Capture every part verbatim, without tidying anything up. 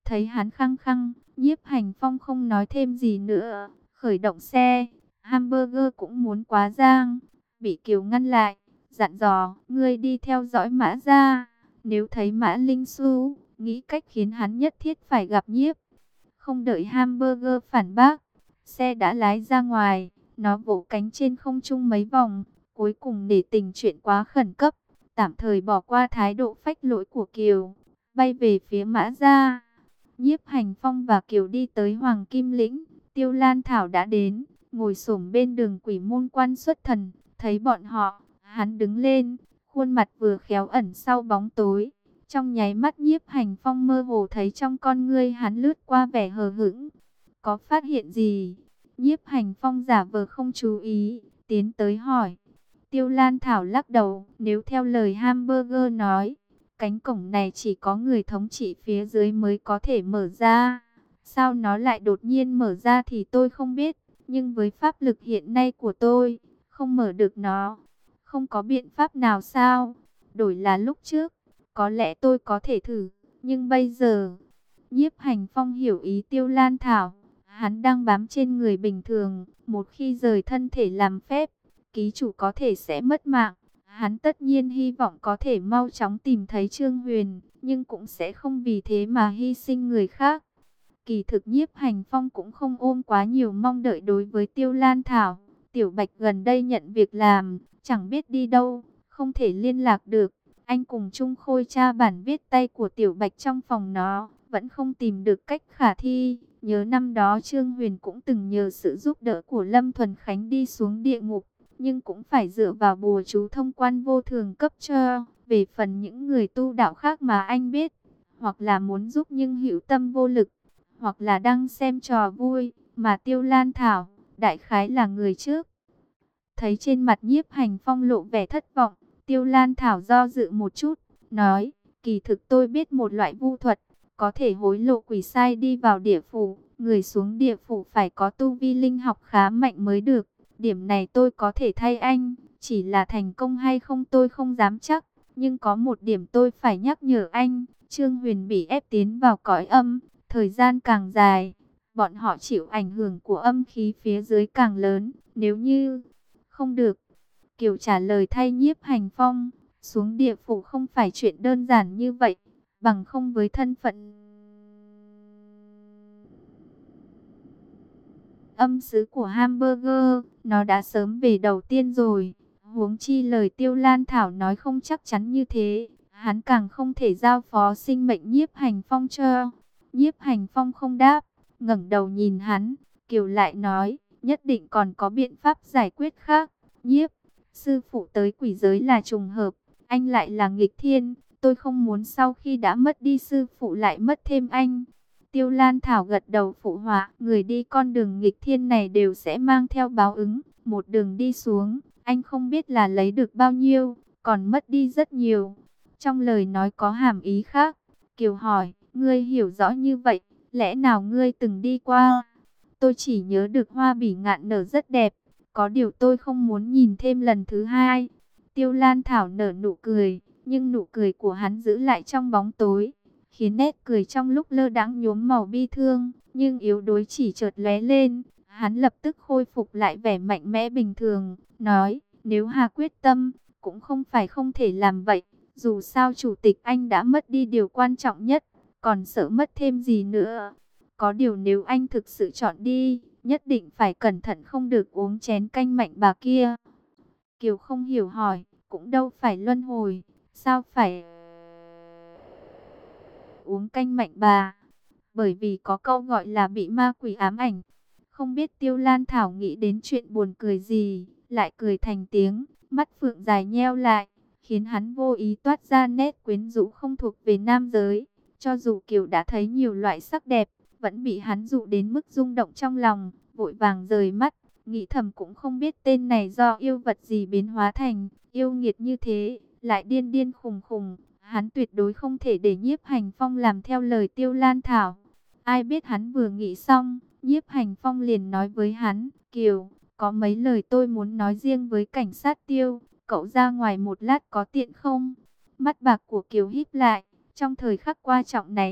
Thấy hắn khăng khăng, Nhiếp Hành Phong không nói thêm gì nữa, khởi động xe. Hamburger cũng muốn quá giang, bị Kiều ngăn lại, dặn dò, ngươi đi theo dõi Mã gia, nếu thấy Mã Linh Xu, nghĩ cách khiến hắn nhất thiết phải gặp Nhiếp. Không đợi Hamburger phản bác, xe đã lái ra ngoài, nó vỗ cánh trên không trung mấy vòng, cuối cùng để tình chuyện quá khẩn cấp, tạm thời bỏ qua thái độ phách lối của Kiều, bay về phía Mã gia. Nhiếp Hành Phong và Kiều đi tới Hoàng Kim Lĩnh, Tiêu Lan Thảo đã đến, ngồi xổm bên đường Quỷ Môn Quan xuất thần, thấy bọn họ, hắn đứng lên, khuôn mặt vừa khéo ẩn sau bóng tối. Trong nháy mắt Nhiếp Hành Phong mơ hồ thấy trong con ngươi hắn lướt qua vẻ hờ hững. Có phát hiện gì? Nhiếp Hành Phong giả vờ không chú ý, tiến tới hỏi. Tiêu Lan Thảo lắc đầu, nếu theo lời Hamburger nói, cánh cổng này chỉ có người thống trị phía dưới mới có thể mở ra. Sao nó lại đột nhiên mở ra thì tôi không biết, nhưng với pháp lực hiện nay của tôi, không mở được nó. Không có biện pháp nào sao? Đổi là lúc trước, có lẽ tôi có thể thử, nhưng bây giờ... Nhiếp Hành Phong hiểu ý Tiêu Lan Thảo, hắn đang bám trên người bình thường, một khi rời thân thể làm phép, ký chủ có thể sẽ mất mạng. Hắn tất nhiên hy vọng có thể mau chóng tìm thấy Trương Huyền, nhưng cũng sẽ không vì thế mà hy sinh người khác. Kỳ thực Nhiếp Hành Phong cũng không ôm quá nhiều mong đợi đối với Tiêu Lan Thảo. Tiểu Bạch gần đây nhận việc làm, chẳng biết đi đâu, không thể liên lạc được. Anh cùng Trung Khôi tra bản viết tay của Tiểu Bạch trong phòng nó, vẫn không tìm được cách khả thi. Nhớ năm đó Trương Huyền cũng từng nhờ sự giúp đỡ của Lâm Thuần Khánh đi xuống địa ngục, nhưng cũng phải dựa vào bùa chú thông quan vô thường cấp cho. Về phần những người tu đạo khác mà anh biết, hoặc là muốn giúp nhưng hữu tâm vô lực, hoặc là đang xem trò vui, mà Tiêu Lan Thảo, đại khái là người trước. Thấy trên mặt Nhiếp Hành Phong lộ vẻ thất vọng, Tiêu Lan Thảo do dự một chút, nói, kỳ thực tôi biết một loại vu thuật, có thể hối lộ quỷ sai đi vào địa phủ, người xuống địa phủ phải có tu vi linh học khá mạnh mới được. Điểm này tôi có thể thay anh, chỉ là thành công hay không tôi không dám chắc, nhưng có một điểm tôi phải nhắc nhở anh, Trương Huyền bị ép tiến vào cõi âm, thời gian càng dài, bọn họ chịu ảnh hưởng của âm khí phía dưới càng lớn, nếu như không được. Kiều trả lời thay Nhiếp Hành Phong, xuống địa phủ không phải chuyện đơn giản như vậy, bằng không với thân phận âm sứ của Hamburger, nó đã sớm về đầu tiên rồi. Huống chi lời Tiêu Lan Thảo nói không chắc chắn như thế, hắn càng không thể giao phó sinh mệnh Nhiếp Hành Phong cho. Nhiếp Hành Phong không đáp, ngẩng đầu nhìn hắn, Kiều lại nói, nhất định còn có biện pháp giải quyết khác. Nhiếp, sư phụ tới quỷ giới là trùng hợp, anh lại là nghịch thiên, tôi không muốn sau khi đã mất đi sư phụ lại mất thêm anh. Tiêu Lan Thảo gật đầu phụ họa, người đi con đường nghịch thiên này đều sẽ mang theo báo ứng, một đường đi xuống, anh không biết là lấy được bao nhiêu, còn mất đi rất nhiều. Trong lời nói có hàm ý khác, Kiều hỏi, ngươi hiểu rõ như vậy, lẽ nào ngươi từng đi qua? Tôi chỉ nhớ được hoa bỉ ngạn nở rất đẹp, có điều tôi không muốn nhìn thêm lần thứ hai. Tiêu Lan Thảo nở nụ cười, nhưng nụ cười của hắn giữ lại trong bóng tối, khiến nét cười trong lúc lơ đãng nhuốm màu bi thương, nhưng yếu đuối chỉ chợt lóe lên. Hắn lập tức khôi phục lại vẻ mạnh mẽ bình thường, nói, nếu Hà quyết tâm, cũng không phải không thể làm vậy. Dù sao chủ tịch anh đã mất đi điều quan trọng nhất, còn sợ mất thêm gì nữa. Có điều nếu anh thực sự chọn đi, nhất định phải cẩn thận không được uống chén canh mạnh bà kia. Kiều không hiểu hỏi, cũng đâu phải luân hồi, sao phải uống canh mạnh bà? Bởi vì có câu gọi là bị ma quỷ ám ảnh. Không biết Tiêu Lan Thảo nghĩ đến chuyện buồn cười gì, lại cười thành tiếng, mắt phượng dài nheo lại, khiến hắn vô ý toát ra nét quyến rũ không thuộc về nam giới. Cho dù Kiều đã thấy nhiều loại sắc đẹp, vẫn bị hắn dụ đến mức rung động trong lòng, vội vàng rời mắt, nghĩ thầm cũng không biết tên này do yêu vật gì biến hóa thành, yêu nghiệt như thế, lại điên điên khùng khùng. Hắn tuyệt đối không thể để Nhiếp Hành Phong làm theo lời Tiêu Lan Thảo. Ai biết hắn vừa nghĩ xong, Nhiếp Hành Phong liền nói với hắn, Kiều, có mấy lời tôi muốn nói riêng với cảnh sát Tiêu, cậu ra ngoài một lát có tiện không? Mắt bạc của Kiều híp lại, trong thời khắc quan trọng này,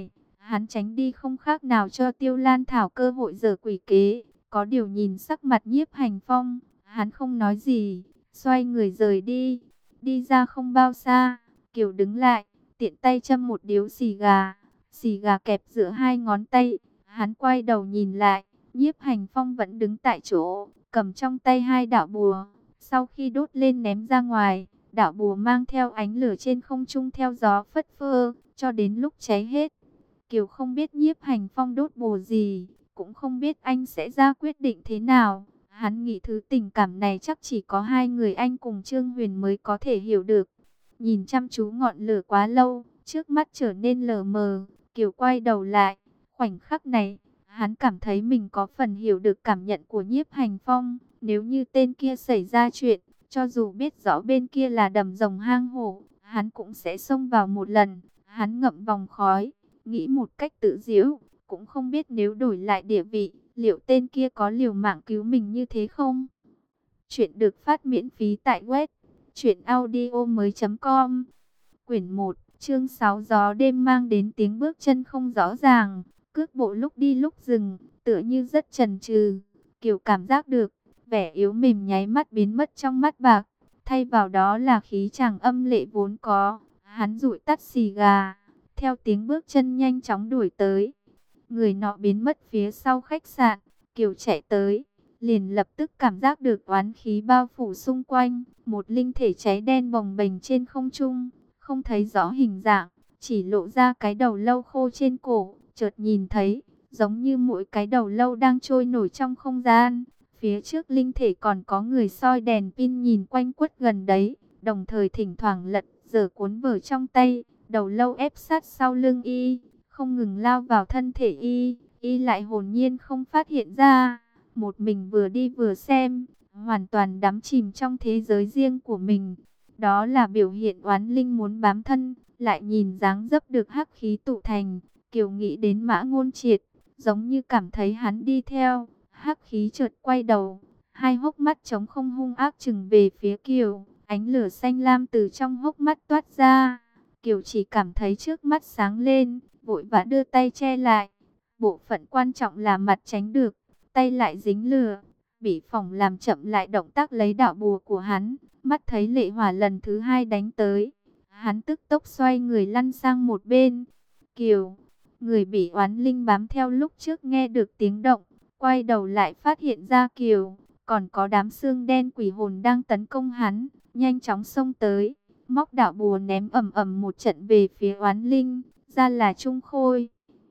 Hắn tránh đi không khác nào cho Tiêu Lan Thảo cơ hội giở quỷ kế. Có điều nhìn sắc mặt Nhiếp Hành Phong, hắn không nói gì, xoay người rời đi. Đi ra không bao xa, Kiều đứng lại, tiện tay châm một điếu xì gà. Xì gà kẹp giữa hai ngón tay, hắn quay đầu nhìn lại, Nhiếp Hành Phong vẫn đứng tại chỗ, cầm trong tay hai đạo bùa. Sau khi đốt lên ném ra ngoài, đạo bùa mang theo ánh lửa trên không trung theo gió phất phơ, cho đến lúc cháy hết. Kiều không biết Nhiếp Hành Phong đốt bùa gì, cũng không biết anh sẽ ra quyết định thế nào. Hắn nghĩ thứ tình cảm này chắc chỉ có hai người anh cùng Trương Huyền mới có thể hiểu được. Nhìn chăm chú ngọn lửa quá lâu, trước mắt trở nên lờ mờ, Kiều quay đầu lại. Khoảnh khắc này, hắn cảm thấy mình có phần hiểu được cảm nhận của Nhiếp Hành Phong. Nếu như tên kia xảy ra chuyện, cho dù biết rõ bên kia là đầm rồng hang hổ, hắn cũng sẽ xông vào một lần. Hắn ngậm vòng khói, nghĩ một cách tự giễu, cũng không biết nếu đổi lại địa vị, liệu tên kia có liều mạng cứu mình như thế không? Chuyện được phát miễn phí tại web truyện audio mới.com. Quyển một, chương sáu, gió đêm mang đến tiếng bước chân không rõ ràng, cước bộ lúc đi lúc dừng, tựa như rất chần chừ. Kiều cảm giác được, vẻ yếu mềm nháy mắt biến mất trong mắt bạc, thay vào đó là khí chàng âm lệ vốn có. Hắn dụi tắt xì gà, theo tiếng bước chân nhanh chóng đuổi tới. Người nọ biến mất phía sau khách sạn, Kiều chạy tới, liền lập tức cảm giác được oán khí bao phủ xung quanh, một linh thể cháy đen bồng bềnh trên không trung, không thấy rõ hình dạng, chỉ lộ ra cái đầu lâu khô trên cổ, chợt nhìn thấy, giống như mỗi cái đầu lâu đang trôi nổi trong không gian. Phía trước linh thể còn có người soi đèn pin nhìn quanh quất gần đấy, đồng thời thỉnh thoảng lật giở cuốn vở trong tay, đầu lâu ép sát sau lưng y, không ngừng lao vào thân thể y, y lại hồn nhiên không phát hiện ra, một mình vừa đi vừa xem, hoàn toàn đắm chìm trong thế giới riêng của mình. Đó là biểu hiện oán linh muốn bám thân, lại nhìn dáng dấp được hắc khí tụ thành. Kiều nghĩ đến Mã Ngôn Triệt, giống như cảm thấy hắn đi theo, hắc khí chợt quay đầu, hai hốc mắt trống không hung ác chừng về phía Kiều, ánh lửa xanh lam từ trong hốc mắt toát ra. Kiều chỉ cảm thấy trước mắt sáng lên, vội vã đưa tay che lại. Bộ phận quan trọng là mặt tránh được, tay lại dính lửa, bị phỏng làm chậm lại động tác lấy đạo bùa của hắn. Mắt thấy lệ hỏa lần thứ hai đánh tới, hắn tức tốc xoay người lăn sang một bên. Kiều, người bị oán linh bám theo lúc trước nghe được tiếng động, quay đầu lại phát hiện ra Kiều, còn có đám xương đen quỷ hồn đang tấn công hắn, nhanh chóng xông tới, móc đạo bùa ném ầm ầm một trận về phía oán linh, ra là Trung Khôi.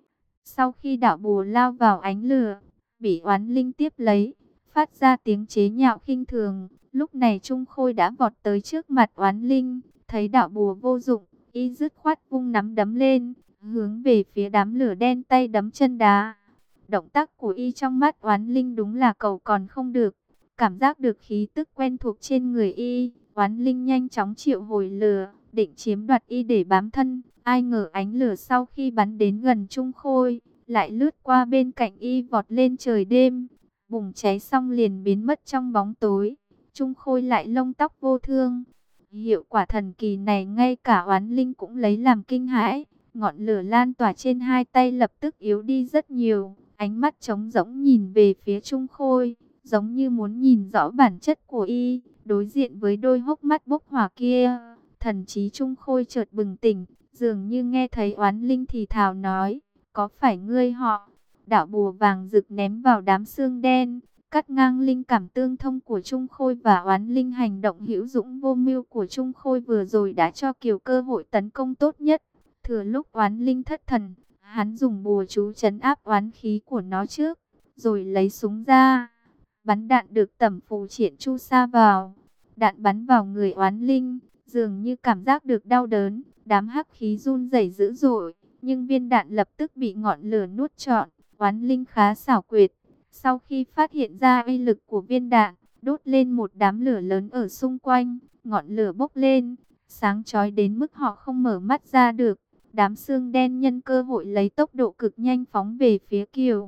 Sau khi đạo bùa lao vào ánh lửa, bị oán linh tiếp lấy, phát ra tiếng chế nhạo khinh thường. Lúc này Trung Khôi đã vọt tới trước mặt oán linh, thấy đạo bùa vô dụng, y dứt khoát vung nắm đấm lên, hướng về phía đám lửa đen tay đấm chân đá. Động tác của y trong mắt oán linh đúng là cầu còn không được. Cảm giác được khí tức quen thuộc trên người y, oán linh nhanh chóng triệu hồi lửa, định chiếm đoạt y để bám thân. Ai ngờ ánh lửa sau khi bắn đến gần Trung Khôi, lại lướt qua bên cạnh y vọt lên trời đêm. Bùng cháy xong liền biến mất trong bóng tối. Trung Khôi lại lông tóc vô thương. Hiệu quả thần kỳ này ngay cả oán linh cũng lấy làm kinh hãi. Ngọn lửa lan tỏa trên hai tay lập tức yếu đi rất nhiều. Ánh mắt trống rỗng nhìn về phía Trung Khôi, giống như muốn nhìn rõ bản chất của y. Đối diện với đôi hốc mắt bốc hỏa kia, thần trí Trung Khôi chợt bừng tỉnh, dường như nghe thấy oán linh thì thào nói, có phải ngươi họ? Đạo bùa vàng rực ném vào đám xương đen, cắt ngang linh cảm tương thông của Trung Khôi và oán linh. Hành động hữu dũng vô mưu của Trung Khôi vừa rồi đã cho Kiều cơ hội tấn công tốt nhất. Thừa lúc oán linh thất thần, hắn dùng bùa chú trấn áp oán khí của nó trước, rồi lấy súng ra, bắn đạn được tẩm phù triển chu sa vào. Đạn bắn vào người oán linh, dường như cảm giác được đau đớn, đám hắc khí run rẩy dữ dội, nhưng viên đạn lập tức bị ngọn lửa nuốt trọn. Oán linh khá xảo quyệt, sau khi phát hiện ra uy lực của viên đạn, đốt lên một đám lửa lớn ở xung quanh, ngọn lửa bốc lên, sáng chói đến mức họ không mở mắt ra được. Đám xương đen nhân cơ hội lấy tốc độ cực nhanh phóng về phía Kiều.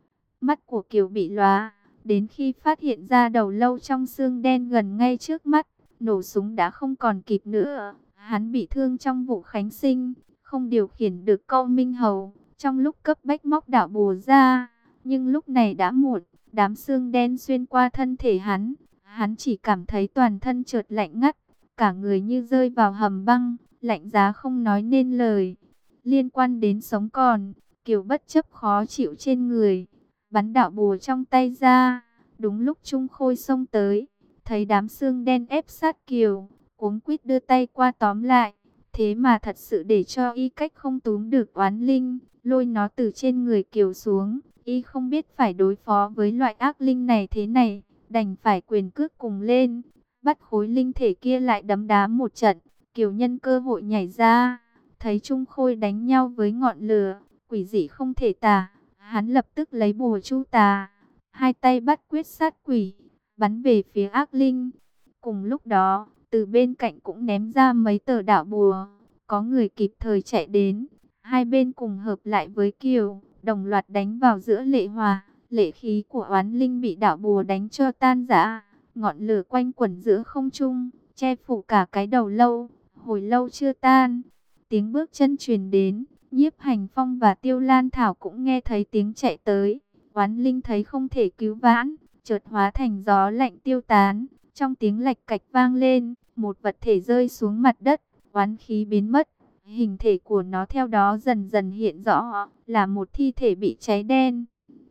Mắt của Kiều bị lóa, đến khi phát hiện ra đầu lâu trong xương đen gần ngay trước mắt, nổ súng đã không còn kịp nữa. Hắn bị thương trong vụ khánh sinh, không điều khiển được câu minh hầu, trong lúc cấp bách móc đạo bùa ra, nhưng lúc này đã muộn, đám xương đen xuyên qua thân thể hắn, hắn chỉ cảm thấy toàn thân chợt lạnh ngắt, cả người như rơi vào hầm băng, lạnh giá không nói nên lời. Liên quan đến sống còn, Kiều bất chấp khó chịu trên người, bắn đạo bùa trong tay ra, đúng lúc Trung Khôi xông tới, thấy đám xương đen ép sát Kiều, cuống quýt đưa tay qua tóm lại, thế mà thật sự để cho y cách không túm được oán linh, lôi nó từ trên người Kiều xuống. Y không biết phải đối phó với loại ác linh này thế này, đành phải quyền cước cùng lên, bắt khối linh thể kia lại đấm đá một trận. Kiều nhân cơ hội nhảy ra, thấy Trung Khôi đánh nhau với ngọn lửa, quỷ dị không thể tả, hắn lập tức lấy bùa chu tà, hai tay bắt quyết sát quỷ, bắn về phía ác linh. Cùng lúc đó, từ bên cạnh cũng ném ra mấy tờ đạo bùa, có người kịp thời chạy đến, hai bên cùng hợp lại với Kiều, đồng loạt đánh vào giữa lệ hòa. Lệ khí của oán linh bị đạo bùa đánh cho tan rã, ngọn lửa quanh quẩn giữa không trung, che phủ cả cái đầu lâu, hồi lâu chưa tan. Tiếng bước chân truyền đến, Nhiếp Hành Phong và Tiêu Lan Thảo cũng nghe thấy tiếng chạy tới. Oán linh thấy không thể cứu vãn, chợt hóa thành gió lạnh tiêu tán. Trong tiếng lạch cạch vang lên, một vật thể rơi xuống mặt đất, oán khí biến mất. Hình thể của nó theo đó dần dần hiện rõ, là một thi thể bị cháy đen.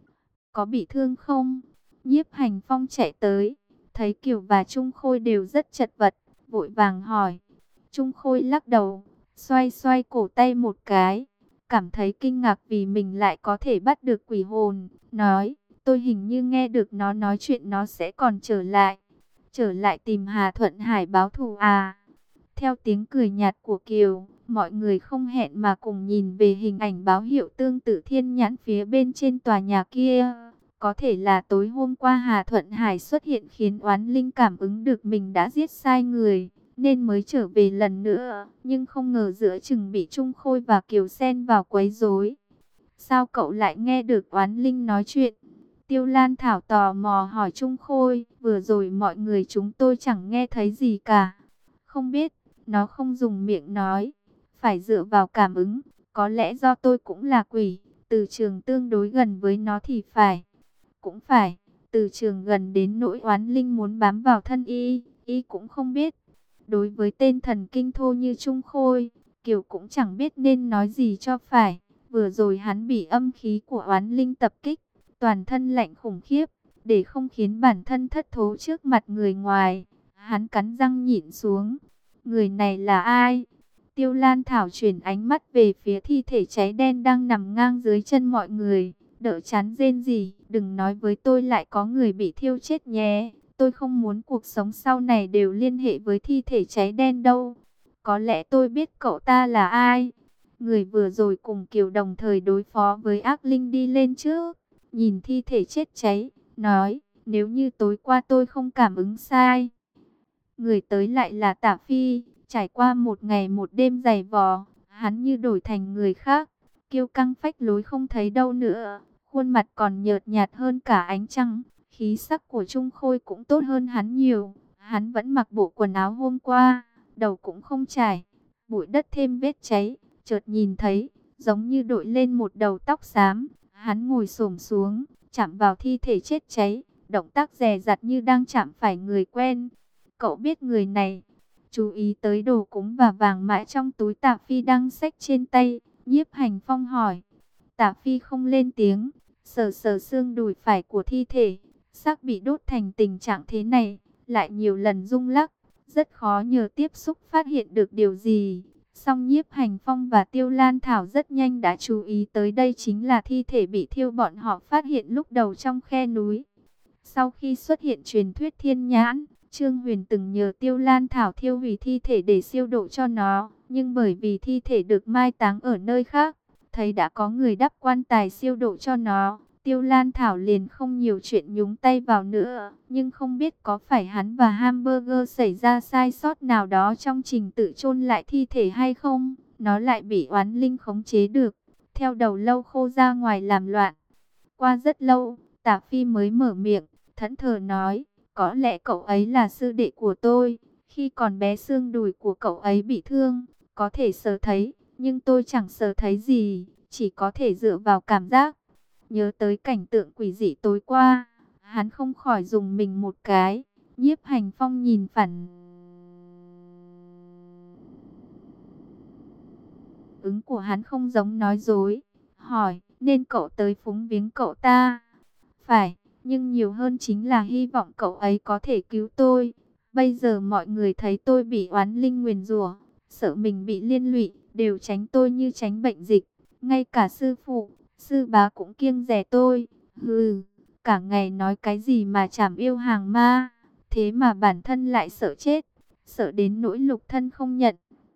Có bị thương không? Nhiếp Hành Phong chạy tới, thấy Kiều và Trung Khôi đều rất chật vật, vội vàng hỏi. Trung Khôi lắc đầu, xoay xoay cổ tay một cái, cảm thấy kinh ngạc vì mình lại có thể bắt được quỷ hồn, nói, tôi hình như nghe được nó nói chuyện nó sẽ còn trở lại, trở lại tìm Hà Thuận Hải báo thù à. Theo tiếng cười nhạt của Kiều, mọi người không hẹn mà cùng nhìn về hình ảnh báo hiệu tương tự thiên nhãn phía bên trên tòa nhà kia. Có thể là tối hôm qua Hà Thuận Hải xuất hiện khiến oán linh cảm ứng được mình đã giết sai người, nên mới trở về lần nữa. Nhưng không ngờ giữa chừng bị Trung Khôi và Kiều xen vào quấy rối. Sao cậu lại nghe được oán linh nói chuyện? Tiêu Lan Thảo tò mò hỏi Trung Khôi, vừa rồi mọi người chúng tôi chẳng nghe thấy gì cả. Không biết, nó không dùng miệng nói, phải dựa vào cảm ứng, có lẽ do tôi cũng là quỷ, từ trường tương đối gần với nó thì phải. Cũng phải, từ trường gần đến nỗi oán linh muốn bám vào thân y, y cũng không biết. Đối với tên thần kinh thô như Trung Khôi, Kiều cũng chẳng biết nên nói gì cho phải. Vừa rồi hắn bị âm khí của oán linh tập kích, toàn thân lạnh khủng khiếp, để không khiến bản thân thất thố trước mặt người ngoài. Hắn cắn răng nhịn xuống. Người này là ai? Tiêu Lan Thảo chuyển ánh mắt về phía thi thể cháy đen đang nằm ngang dưới chân mọi người. Đỡ chán rên gì, đừng nói với tôi lại có người bị thiêu chết nhé. Tôi không muốn cuộc sống sau này đều liên hệ với thi thể cháy đen đâu. Có lẽ tôi biết cậu ta là ai. Người vừa rồi cùng Kiều đồng thời đối phó với ác linh đi lên trước, nhìn thi thể chết cháy, nói, nếu như tối qua tôi không cảm ứng sai. Người tới lại là Tả Phi, trải qua một ngày một đêm dày vò, hắn như đổi thành người khác, kiêu căng phách lối không thấy đâu nữa, khuôn mặt còn nhợt nhạt hơn cả ánh trăng, khí sắc của Trung Khôi cũng tốt hơn hắn nhiều, hắn vẫn mặc bộ quần áo hôm qua, đầu cũng không chải, bụi đất thêm vết cháy, chợt nhìn thấy, giống như đội lên một đầu tóc xám, hắn ngồi xổm xuống, chạm vào thi thể chết cháy, động tác dè dặt như đang chạm phải người quen. Cậu biết người này? Chú ý tới đồ cúng và vàng mã trong túi Tả Phi đang xách trên tay, Nhiếp Hành Phong hỏi. Tả Phi không lên tiếng, sờ sờ xương đùi phải của thi thể, xác bị đốt thành tình trạng thế này, lại nhiều lần rung lắc, rất khó nhờ tiếp xúc phát hiện được điều gì. Song Nhiếp Hành Phong và Tiêu Lan Thảo rất nhanh đã chú ý tới đây chính là thi thể bị thiêu bọn họ phát hiện lúc đầu trong khe núi. Sau khi xuất hiện truyền thuyết thiên nhãn, Trương Huyền từng nhờ Tiêu Lan Thảo thiêu hủy thi thể để siêu độ cho nó, nhưng bởi vì thi thể được mai táng ở nơi khác, thấy đã có người đắp quan tài siêu độ cho nó, Tiêu Lan Thảo liền không nhiều chuyện nhúng tay vào nữa. Nhưng không biết có phải hắn và Hamburger xảy ra sai sót nào đó trong trình tự chôn lại thi thể hay không, nó lại bị oán linh khống chế được, theo đầu lâu khô ra ngoài làm loạn. Qua rất lâu, Tả Phi mới mở miệng, thẫn thờ nói, có lẽ cậu ấy là sư đệ của tôi, khi còn bé xương đùi của cậu ấy bị thương, có thể sờ thấy, nhưng tôi chẳng sờ thấy gì, chỉ có thể dựa vào cảm giác. Nhớ tới cảnh tượng quỷ dị tối qua, hắn không khỏi dùng mình một cái. Nhiếp Hành Phong nhìn phản ứng của hắn không giống nói dối, hỏi, nên cậu tới phúng viếng cậu ta? Phải, nhưng nhiều hơn chính là hy vọng cậu ấy có thể cứu tôi. Bây giờ mọi người thấy tôi bị oán linh nguyền rủa, sợ mình bị liên lụy, đều tránh tôi như tránh bệnh dịch. Ngay cả sư phụ, sư bá cũng kiêng dè tôi. Hừ, cả ngày nói cái gì mà trảm yêu hàng ma, thế mà bản thân lại sợ chết, sợ đến nỗi lục thân không nhận.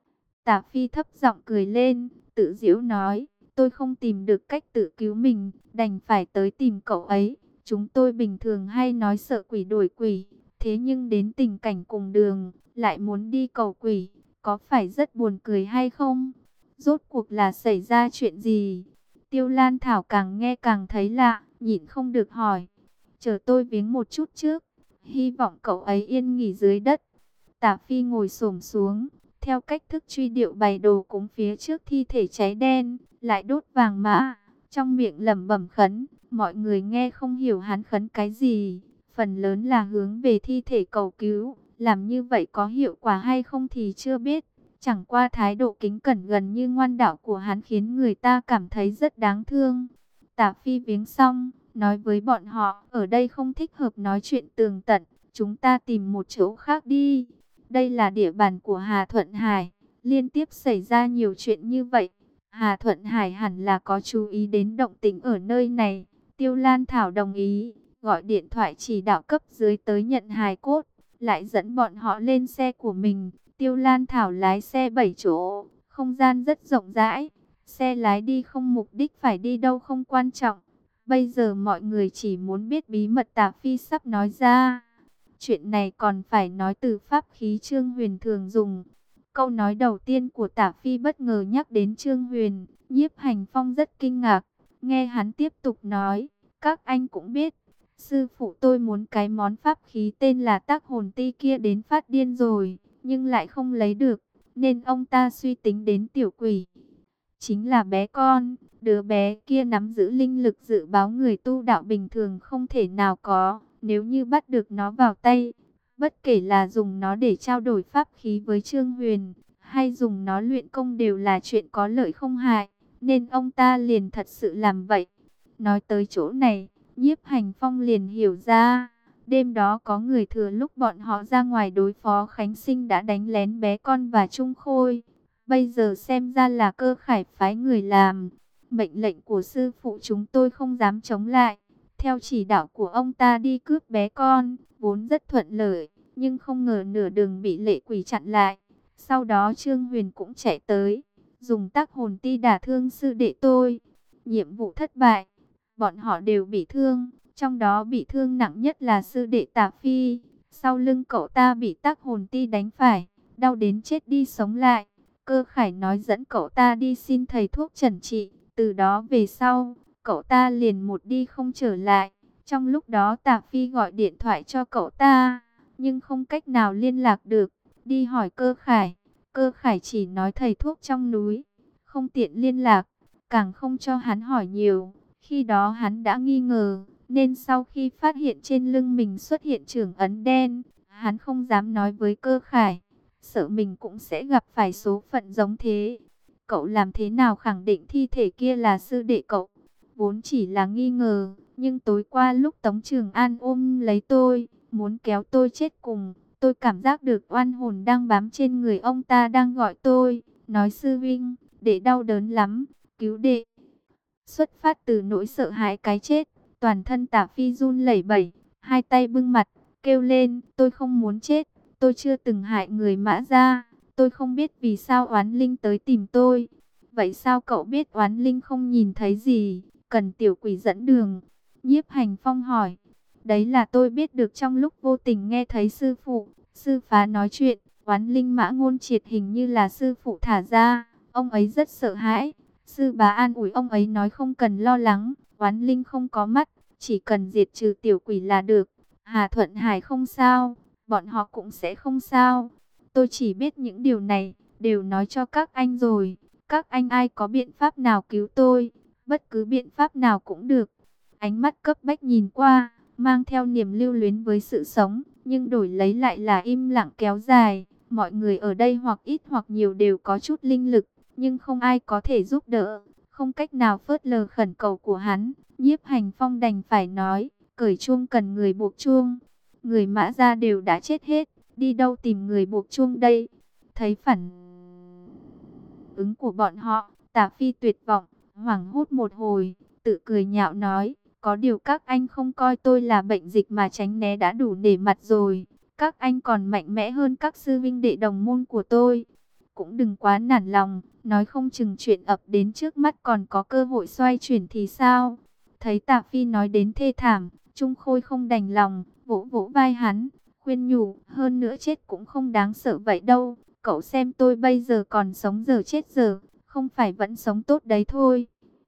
Tả Phi thấp giọng cười lên, tự giễu nói, tôi không tìm được cách tự cứu mình, đành phải tới tìm cậu ấy. Chúng tôi bình thường hay nói sợ quỷ đuổi quỷ, thế nhưng đến tình cảnh cùng đường, lại muốn đi cầu quỷ, có phải rất buồn cười hay không? Rốt cuộc là xảy ra chuyện gì? Tiêu Lan Thảo càng nghe càng thấy lạ, nhịn không được hỏi. Chờ tôi viếng một chút trước, hy vọng cậu ấy yên nghỉ dưới đất. Tả Phi ngồi xổm xuống, theo cách thức truy điệu bày đồ cúng phía trước thi thể cháy đen, lại đốt vàng mã, trong miệng lẩm bẩm khấn. Mọi người nghe không hiểu hắn khấn cái gì, phần lớn là hướng về thi thể cầu cứu. Làm như vậy có hiệu quả hay không thì chưa biết. Chẳng qua thái độ kính cẩn gần như ngoan đạo của hắn khiến người ta cảm thấy rất đáng thương. Tả Phi viếng xong, nói với bọn họ, ở đây không thích hợp nói chuyện tường tận, chúng ta tìm một chỗ khác đi. Đây là địa bàn của Hà Thuận Hải, liên tiếp xảy ra nhiều chuyện như vậy. Hà Thuận Hải hẳn là có chú ý đến động tĩnh ở nơi này. Tiêu Lan Thảo đồng ý, gọi điện thoại chỉ đạo cấp dưới tới nhận hài cốt, lại dẫn bọn họ lên xe của mình. Tiêu Lan Thảo lái xe bảy chỗ, không gian rất rộng rãi. Xe lái đi không mục đích phải đi đâu không quan trọng. Bây giờ mọi người chỉ muốn biết bí mật Tả Phi sắp nói ra. Chuyện này còn phải nói từ pháp khí Trương Huyền thường dùng. Câu nói đầu tiên của Tả Phi bất ngờ nhắc đến Trương Huyền. Nhiếp Hành Phong rất kinh ngạc. Nghe hắn tiếp tục nói, các anh cũng biết, sư phụ tôi muốn cái món pháp khí tên là Tác Hồn Ti kia đến phát điên rồi, nhưng lại không lấy được, nên ông ta suy tính đến tiểu quỷ. Chính là bé con, đứa bé kia nắm giữ linh lực dự báo người tu đạo bình thường không thể nào có, nếu như bắt được nó vào tay, bất kể là dùng nó để trao đổi pháp khí với Trương Huyền, hay dùng nó luyện công đều là chuyện có lợi không hại, nên ông ta liền thật sự làm vậy. Nói tới chỗ này, Nhiếp Hành Phong liền hiểu ra, đêm đó có người thừa lúc bọn họ ra ngoài đối phó Khánh Sinh đã đánh lén bé con và Trung Khôi. Bây giờ xem ra là Cơ Khải phái người làm. Mệnh lệnh của sư phụ chúng tôi không dám chống lại. Theo chỉ đạo của ông ta đi cướp bé con, vốn rất thuận lợi, nhưng không ngờ nửa đường bị lệ quỷ chặn lại. Sau đó Trương Huyền cũng chạy tới, dùng Tác Hồn Ti đả thương sư đệ tôi. Nhiệm vụ thất bại, bọn họ đều bị thương, trong đó bị thương nặng nhất là sư đệ Tả Phi. Sau lưng cậu ta bị Tác Hồn Ti đánh phải, đau đến chết đi sống lại. Cơ Khải nói dẫn cậu ta đi xin thầy thuốc chẩn trị, từ đó về sau, cậu ta liền một đi không trở lại. Trong lúc đó Tả Phi gọi điện thoại cho cậu ta, nhưng không cách nào liên lạc được. Đi hỏi Cơ Khải, Cơ Khải chỉ nói thầy thuốc trong núi, không tiện liên lạc, càng không cho hắn hỏi nhiều. Khi đó hắn đã nghi ngờ, nên sau khi phát hiện trên lưng mình xuất hiện trưởng ấn đen, hắn không dám nói với Cơ Khải, sợ mình cũng sẽ gặp phải số phận giống thế. Cậu làm thế nào khẳng định thi thể kia là sư đệ cậu? Vốn chỉ là nghi ngờ, nhưng tối qua lúc Tống Trường An ôm lấy tôi, muốn kéo tôi chết cùng, tôi cảm giác được oan hồn đang bám trên người ông ta đang gọi tôi, nói sư vinh, đệ đau đớn lắm, cứu đệ. Xuất phát từ nỗi sợ hãi cái chết, toàn thân Tả Phi run lẩy bẩy, hai tay bưng mặt, kêu lên, tôi không muốn chết, tôi chưa từng hại người Mã gia, tôi không biết vì sao oán linh tới tìm tôi. Vậy sao cậu biết oán linh không nhìn thấy gì, cần tiểu quỷ dẫn đường? Nhiếp Hành Phong hỏi. Đấy là tôi biết được trong lúc vô tình nghe thấy sư phụ, sư phá nói chuyện, oán linh Mã Ngôn Triệt hình như là sư phụ thả ra, ông ấy rất sợ hãi. Sư bá an ủi ông ấy nói không cần lo lắng, oán linh không có mắt, chỉ cần diệt trừ tiểu quỷ là được. Hà Thuận Hải không sao, bọn họ cũng sẽ không sao. Tôi chỉ biết những điều này, đều nói cho các anh rồi. các anh ai có biện pháp nào cứu tôi, bất cứ biện pháp nào cũng được. Ánh mắt cấp bách nhìn qua, mang theo niềm lưu luyến với sự sống, nhưng đổi lấy lại là im lặng kéo dài. Mọi người ở đây hoặc ít hoặc nhiều đều có chút linh lực, nhưng không ai có thể giúp đỡ, không cách nào phớt lờ khẩn cầu của hắn. Nhiếp Hành Phong đành phải nói, cởi chuông cần người buộc chuông. Người Mã gia đều đã chết hết, đi đâu tìm người buộc chuông đây? Thấy phản ứng của bọn họ, Tả Phi tuyệt vọng, hoảng hốt một hồi, tự cười nhạo nói, có điều các anh không coi tôi là bệnh dịch mà tránh né đã đủ nể mặt rồi. Các anh còn mạnh mẽ hơn các sư vinh đệ đồng môn của tôi. Cũng đừng quá nản lòng, nói không chừng chuyện ập đến trước mắt còn có cơ hội xoay chuyển thì sao? Thấy Tả Phi nói đến thê thảm, Trung Khôi không đành lòng, vỗ vỗ vai hắn, khuyên nhủ, hơn nữa chết cũng không đáng sợ vậy đâu. Cậu xem tôi bây giờ còn sống giờ chết giờ, không phải vẫn sống tốt đấy thôi.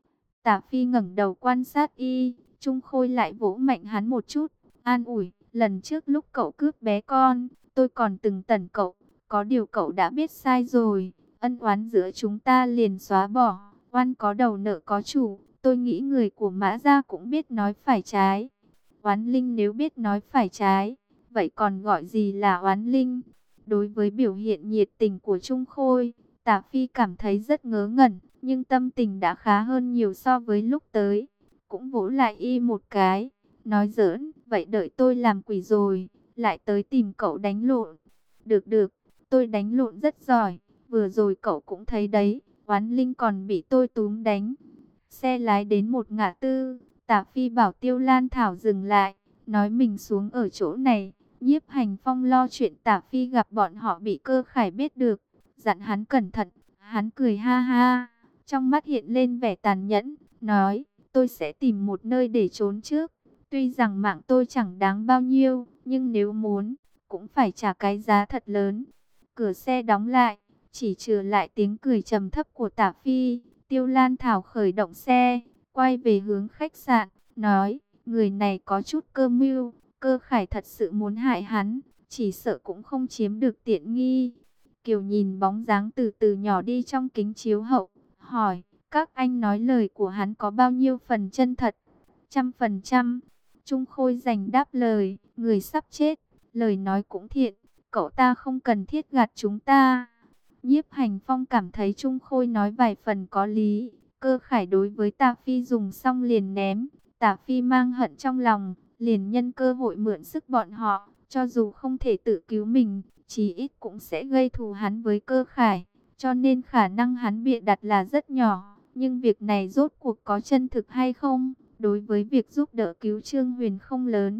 Tả Phi ngẩng đầu quan sát y, Trung Khôi lại vỗ mạnh hắn một chút, an ủi, lần trước lúc cậu cướp bé con, tôi còn từng tẩn cậu, có điều cậu đã biết sai rồi, ân oán giữa chúng ta liền xóa bỏ, oan có đầu nợ có chủ, tôi nghĩ người của Mã gia cũng biết nói phải trái. Oán linh nếu biết nói phải trái, vậy còn gọi gì là oán linh? Đối với biểu hiện nhiệt tình của Trung Khôi, Tả Phi cảm thấy rất ngớ ngẩn, nhưng tâm tình đã khá hơn nhiều so với lúc tới. Cũng vỗ lại y một cái, nói giỡn, vậy đợi tôi làm quỷ rồi, lại tới tìm cậu đánh lộn. Được được, tôi đánh lộn rất giỏi, vừa rồi cậu cũng thấy đấy, oán linh còn bị tôi túm đánh. Xe lái đến một ngã tư, Tả Phi bảo Tiêu Lan Thảo dừng lại, nói mình xuống ở chỗ này. Nhiếp Hành Phong lo chuyện Tả Phi gặp bọn họ bị Cơ Khải biết được, dặn hắn cẩn thận. Hắn cười ha ha, trong mắt hiện lên vẻ tàn nhẫn, nói, tôi sẽ tìm một nơi để trốn trước. Tuy rằng mạng tôi chẳng đáng bao nhiêu, nhưng nếu muốn, cũng phải trả cái giá thật lớn. Cửa xe đóng lại, chỉ trừ lại tiếng cười trầm thấp của Tả Phi. Tiêu Lan Thảo khởi động xe, quay về hướng khách sạn, nói, người này có chút cơ mưu, Cơ Khải thật sự muốn hại hắn, chỉ sợ cũng không chiếm được tiện nghi. Kiều nhìn bóng dáng từ từ nhỏ đi trong kính chiếu hậu, hỏi, các anh nói lời của hắn có bao nhiêu phần chân thật? Trăm phần trăm. Trung Khôi dành đáp lời, người sắp chết, lời nói cũng thiện, cậu ta không cần thiết gạt chúng ta. Nhiếp Hành Phong cảm thấy Trung Khôi nói vài phần có lý, Cơ Khải đối với Tả Phi dùng xong liền ném, Tả Phi mang hận trong lòng, liền nhân cơ hội mượn sức bọn họ, cho dù không thể tự cứu mình, chí ít cũng sẽ gây thù hắn với Cơ Khải, cho nên khả năng hắn bịa đặt là rất nhỏ, nhưng việc này rốt cuộc có chân thực hay không, đối với việc giúp đỡ cứu Trương Huyền không lớn.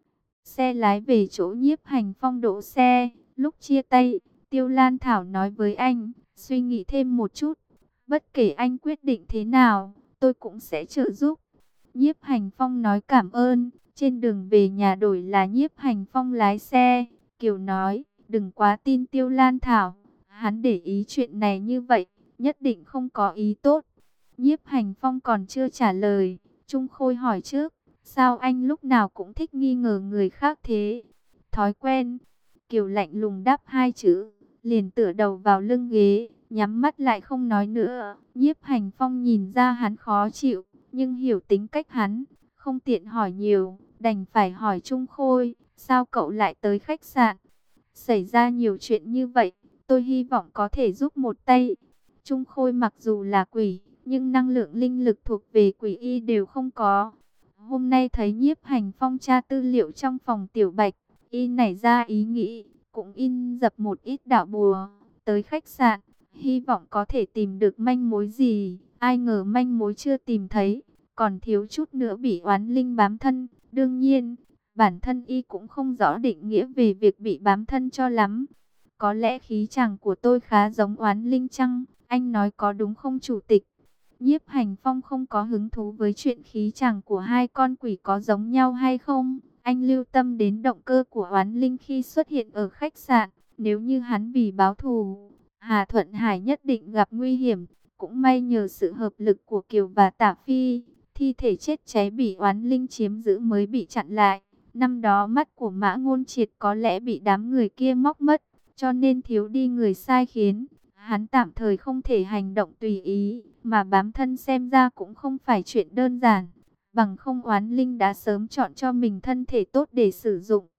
Xe lái về chỗ Nhiếp Hành Phong đỗ xe, lúc chia tay, Tiêu Lan Thảo nói với anh, suy nghĩ thêm một chút, bất kể anh quyết định thế nào, tôi cũng sẽ trợ giúp. Nhiếp Hành Phong nói cảm ơn, trên đường về nhà đổi là Nhiếp Hành Phong lái xe. Kiều nói, đừng quá tin Tiêu Lan Thảo, hắn để ý chuyện này như vậy, nhất định không có ý tốt. Nhiếp Hành Phong còn chưa trả lời, Trung Khôi hỏi trước, sao anh lúc nào cũng thích nghi ngờ người khác thế? Thói quen. Kiều lạnh lùng đáp hai chữ, liền tựa đầu vào lưng ghế, nhắm mắt lại không nói nữa. Nhiếp Hành Phong nhìn ra hắn khó chịu, nhưng hiểu tính cách hắn, không tiện hỏi nhiều, đành phải hỏi Trung Khôi, sao cậu lại tới khách sạn? Xảy ra nhiều chuyện như vậy, tôi hy vọng có thể giúp một tay. Trung Khôi mặc dù là quỷ, nhưng năng lượng linh lực thuộc về quỷ y đều không có. Hôm nay thấy Nhiếp Hành Phong tra tư liệu trong phòng Tiểu Bạch, y nảy ra ý nghĩ, cũng in dập một ít đạo bùa, tới khách sạn, hy vọng có thể tìm được manh mối gì. Ai ngờ manh mối chưa tìm thấy, còn thiếu chút nữa bị oán linh bám thân. Đương nhiên, bản thân y cũng không rõ định nghĩa về việc bị bám thân cho lắm. Có lẽ khí chàng của tôi khá giống oán linh chăng? Anh nói có đúng không chủ tịch? Nhiếp Hành Phong không có hứng thú với chuyện khí chàng của hai con quỷ có giống nhau hay không. Anh lưu tâm đến động cơ của oán linh khi xuất hiện ở khách sạn. Nếu như hắn vì báo thù, Hà Thuận Hải nhất định gặp nguy hiểm. Cũng may nhờ sự hợp lực của Kiều và Tả Phi, thi thể chết cháy bị oán linh chiếm giữ mới bị chặn lại. Năm đó mắt của Mã Ngôn Triệt có lẽ bị đám người kia móc mất, cho nên thiếu đi người sai khiến Hắn tạm thời không thể hành động tùy ý, mà bám thân xem ra cũng không phải chuyện đơn giản. Bằng không oán linh đã sớm chọn cho mình thân thể tốt để sử dụng.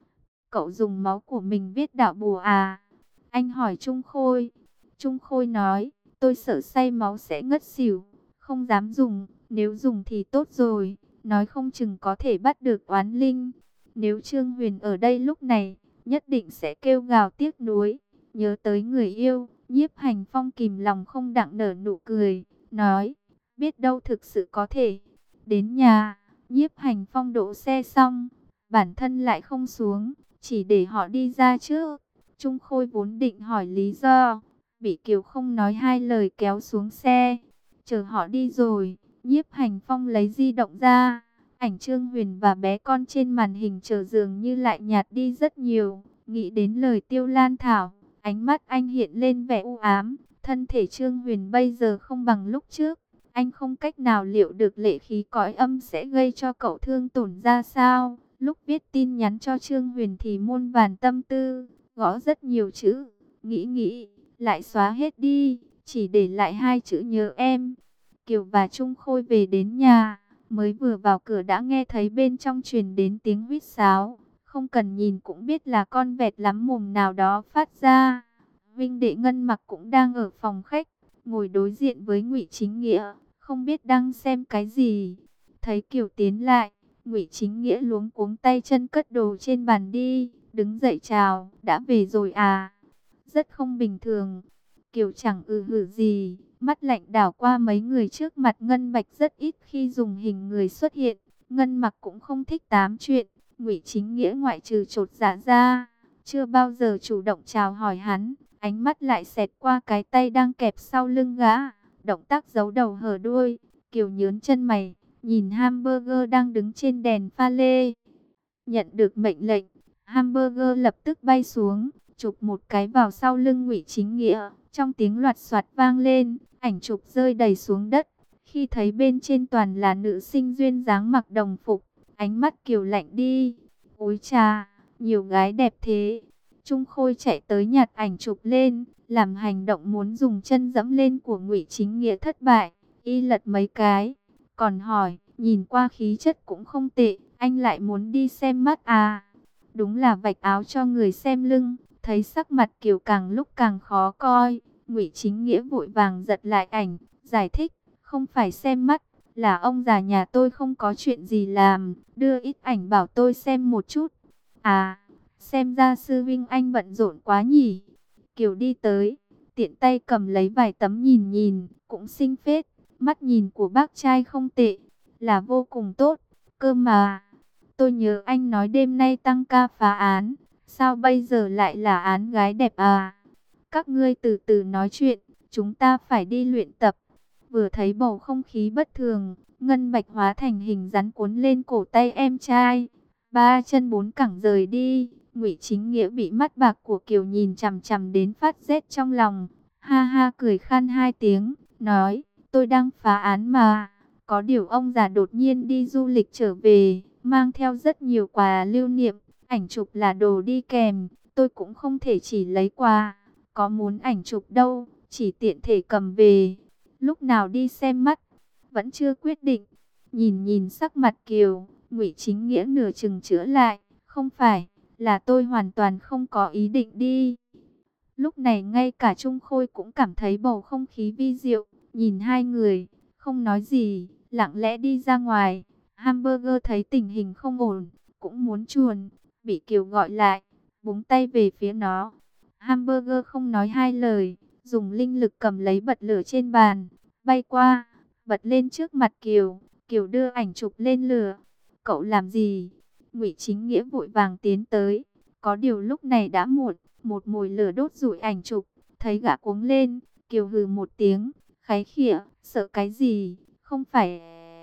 Cậu dùng máu của mình viết đạo bùa à? Anh hỏi Trung Khôi. Trung Khôi nói, tôi sợ say máu sẽ ngất xỉu, không dám dùng, nếu dùng thì tốt rồi, nói không chừng có thể bắt được oán linh. Nếu Trương Huyền ở đây lúc này, nhất định sẽ kêu gào tiếc nuối, nhớ tới người yêu. Nhiếp Hành Phong kìm lòng không đặng nở nụ cười, nói, biết đâu thực sự có thể. Đến nhà, Nhiếp Hành Phong đỗ xe xong, bản thân lại không xuống, chỉ để họ đi ra trước. Trung Khôi vốn định hỏi lý do, bị Kiều không nói hai lời kéo xuống xe. Chờ họ đi rồi, Nhiếp Hành Phong lấy di động ra. Ảnh Trương Huyền và bé con trên màn hình chờ dường như lại nhạt đi rất nhiều. Nghĩ đến lời Tiêu Lan Thảo, ánh mắt anh hiện lên vẻ u ám. Thân thể Trương Huyền bây giờ không bằng lúc trước. Anh không cách nào liệu được lệ khí cõi âm sẽ gây cho cậu thương tổn ra sao. Lúc viết tin nhắn cho Trương Huyền thì muôn vàn tâm tư, gõ rất nhiều chữ, nghĩ nghĩ, lại xóa hết đi, chỉ để lại hai chữ nhớ em. Kiều và Trung Khôi về đến nhà, mới vừa vào cửa đã nghe thấy bên trong truyền đến tiếng huýt sáo, không cần nhìn cũng biết là con vẹt lắm mồm nào đó phát ra. Vinh đệ Ngân Mặc cũng đang ở phòng khách, ngồi đối diện với Ngụy Chính Nghĩa, không biết đang xem cái gì. Thấy Kiều tiến lại, Ngụy Chính Nghĩa luống cuống tay chân cất đồ trên bàn đi, đứng dậy chào, đã về rồi à? Rất không bình thường. Kiều chẳng ừ hử gì, mắt lạnh đảo qua mấy người trước mặt. Ngân Bạch rất ít khi dùng hình người xuất hiện, Ngân Mặc cũng không thích tám chuyện. Ngụy Chính Nghĩa ngoại trừ chột dạ ra, chưa bao giờ chủ động chào hỏi hắn. Ánh mắt lại xẹt qua cái tay đang kẹp sau lưng gã, động tác giấu đầu hở đuôi. Kiều nhớn chân mày, nhìn hamburger đang đứng trên đèn pha lê. Nhận được mệnh lệnh, hamburger lập tức bay xuống, chụp một cái vào sau lưng Ngụy Chính Nghĩa. Trong tiếng loạt soạt vang lên, ảnh chụp rơi đầy xuống đất. Khi thấy bên trên toàn là nữ sinh duyên dáng mặc đồng phục, ánh mắt Kiều lạnh đi. Ôi chà, nhiều gái đẹp thế. Trung Khôi chạy tới nhặt ảnh chụp lên, làm hành động muốn dùng chân dẫm lên của Ngụy Chính Nghĩa thất bại. Y lật mấy cái, còn hỏi, nhìn qua khí chất cũng không tệ, anh lại muốn đi xem mắt à? Đúng là vạch áo cho người xem lưng. Thấy sắc mặt Kiều càng lúc càng khó coi, Ngụy Chính Nghĩa vội vàng giật lại ảnh, giải thích, không phải xem mắt, là ông già nhà tôi không có chuyện gì làm, đưa ít ảnh bảo tôi xem một chút. À, xem ra sư vinh anh bận rộn quá nhỉ. Kiều đi tới, tiện tay cầm lấy vài tấm nhìn nhìn, cũng xinh phết, mắt nhìn của bác trai không tệ, là vô cùng tốt, cơ mà. Tôi nhớ anh nói đêm nay tăng ca phá án, sao bây giờ lại là án gái đẹp à? Các ngươi từ từ nói chuyện, chúng ta phải đi luyện tập. Vừa thấy bầu không khí bất thường, Ngân Bạch hóa thành hình rắn cuốn lên cổ tay em trai. Ba chân bốn cẳng rời đi. Ngụy Chính Nghĩa bị mắt bạc của Kiều nhìn chằm chằm đến phát rét trong lòng. Ha ha cười khan hai tiếng, nói, tôi đang phá án mà. Có điều ông già đột nhiên đi du lịch trở về, mang theo rất nhiều quà lưu niệm. Ảnh chụp là đồ đi kèm, tôi cũng không thể chỉ lấy quà. Có muốn ảnh chụp đâu, chỉ tiện thể cầm về. Lúc nào đi xem mắt, vẫn chưa quyết định. Nhìn nhìn sắc mặt Kiều, Ngụy Chính Nghĩa nửa chừng chữa lại, không phải, là tôi hoàn toàn không có ý định đi. Lúc này ngay cả Trung Khôi cũng cảm thấy bầu không khí vi diệu, nhìn hai người, không nói gì, lặng lẽ đi ra ngoài. Hamburger thấy tình hình không ổn, cũng muốn chuồn, bị Kiều gọi lại, búng tay về phía nó. Hamburger không nói hai lời, dùng linh lực cầm lấy bật lửa trên bàn, bay qua, bật lên trước mặt Kiều. Kiều đưa ảnh chụp lên lửa. Cậu làm gì? Ngụy Chính Nghĩa vội vàng tiến tới. Có điều lúc này đã muộn, một mồi lửa đốt rụi ảnh chụp. Thấy gã cuống lên, Kiều hừ một tiếng, khái khịa, sợ cái gì? Không phải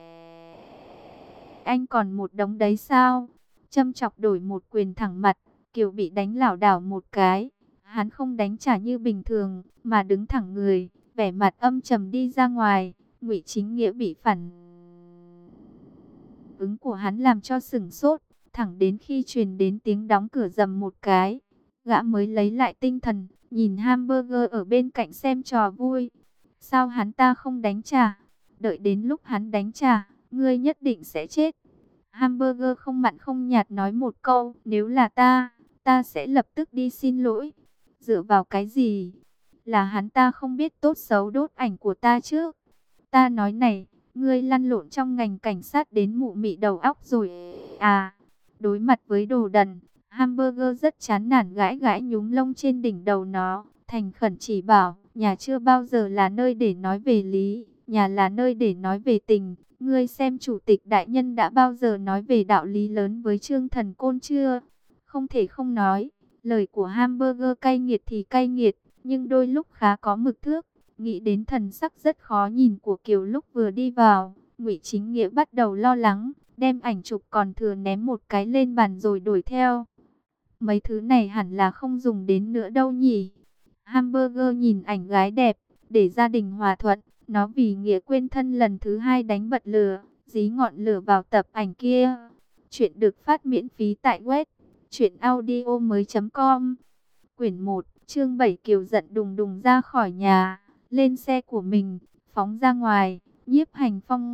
anh còn một đống đấy sao? Châm chọc đổi một quyền thẳng mặt, Kiều bị đánh lảo đảo một cái. Hắn không đánh trả như bình thường, mà đứng thẳng người, vẻ mặt âm trầm đi ra ngoài. Ngụy Chính Nghĩa bị phản ứng của hắn làm cho sửng sốt, thẳng đến khi truyền đến tiếng đóng cửa rầm một cái. gã mới lấy lại tinh thần, nhìn Hamburger ở bên cạnh xem trò vui. Sao hắn ta không đánh trả? Đợi đến lúc hắn đánh trả, ngươi nhất định sẽ chết. Hamburger không mặn không nhạt nói một câu, nếu là ta, ta sẽ lập tức đi xin lỗi. Dựa vào cái gì? Là hắn ta không biết tốt xấu đốt ảnh của ta chứ. Ta nói này, ngươi lăn lộn trong ngành cảnh sát đến mụ mị đầu óc rồi à? Đối mặt với đồ đần, Hamburger rất chán nản gãi gãi nhúm lông trên đỉnh đầu nó, thành khẩn chỉ bảo, nhà chưa bao giờ là nơi để nói về lý, nhà là nơi để nói về tình. Ngươi xem chủ tịch đại nhân đã bao giờ nói về đạo lý lớn với Trương Thần Côn chưa? Không thể không nói, lời của Hamburger cay nghiệt thì cay nghiệt, nhưng đôi lúc khá có mực thước. Nghĩ đến thần sắc rất khó nhìn của Kiều lúc vừa đi vào, Ngụy Chính Nghĩa bắt đầu lo lắng, đem ảnh chụp còn thừa ném một cái lên bàn rồi đuổi theo. Mấy thứ này hẳn là không dùng đến nữa đâu nhỉ? Hamburger nhìn ảnh gái đẹp, để gia đình hòa thuận, nó vì nghĩa quên thân lần thứ hai đánh bật lửa, dí ngọn lửa vào tập ảnh kia. Chuyện được phát miễn phí tại web truyện audio mới chấm com. Quyển một, chương bảy. Kiều giận đùng đùng ra khỏi nhà, lên xe của mình, phóng ra ngoài. Nhiếp Hành Phong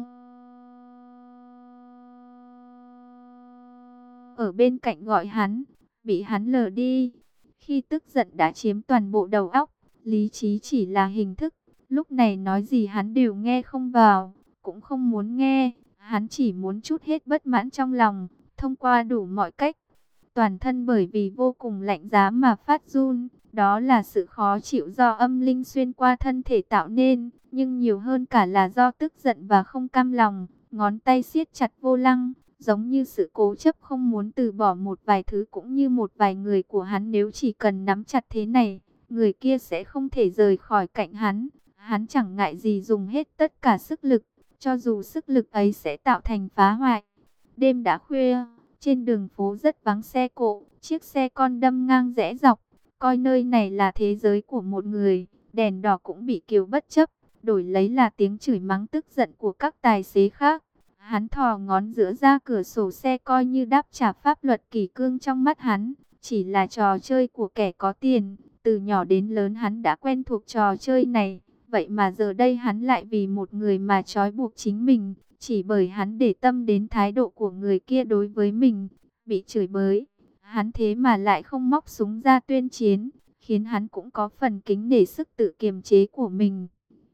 ở bên cạnh gọi hắn, bị hắn lờ đi. Khi tức giận đã chiếm toàn bộ đầu óc, lý trí chỉ là hình thức. Lúc này nói gì hắn đều nghe không vào, cũng không muốn nghe. Hắn chỉ muốn trút hết bất mãn trong lòng, thông qua đủ mọi cách. Toàn thân bởi vì vô cùng lạnh giá mà phát run. Đó là sự khó chịu do âm linh xuyên qua thân thể tạo nên, nhưng nhiều hơn cả là do tức giận và không cam lòng. Ngón tay siết chặt vô lăng, giống như sự cố chấp không muốn từ bỏ một vài thứ cũng như một vài người của hắn. Nếu chỉ cần nắm chặt thế này, người kia sẽ không thể rời khỏi cạnh hắn. Hắn chẳng ngại gì dùng hết tất cả sức lực, cho dù sức lực ấy sẽ tạo thành phá hoại. Đêm đã khuya, trên đường phố rất vắng xe cộ, chiếc xe con đâm ngang rẽ dọc, coi nơi này là thế giới của một người. Đèn đỏ cũng bị Kiều bất chấp, đổi lấy là tiếng chửi mắng tức giận của các tài xế khác. Hắn thò ngón giữa ra cửa sổ xe coi như đáp trả pháp luật kỷ cương trong mắt hắn, chỉ là trò chơi của kẻ có tiền. Từ nhỏ đến lớn hắn đã quen thuộc trò chơi này, vậy mà giờ đây hắn lại vì một người mà trói buộc chính mình, chỉ bởi hắn để tâm đến thái độ của người kia đối với mình. Bị chửi bới, hắn thế mà lại không móc súng ra tuyên chiến, khiến hắn cũng có phần kính nể sức tự kiềm chế của mình.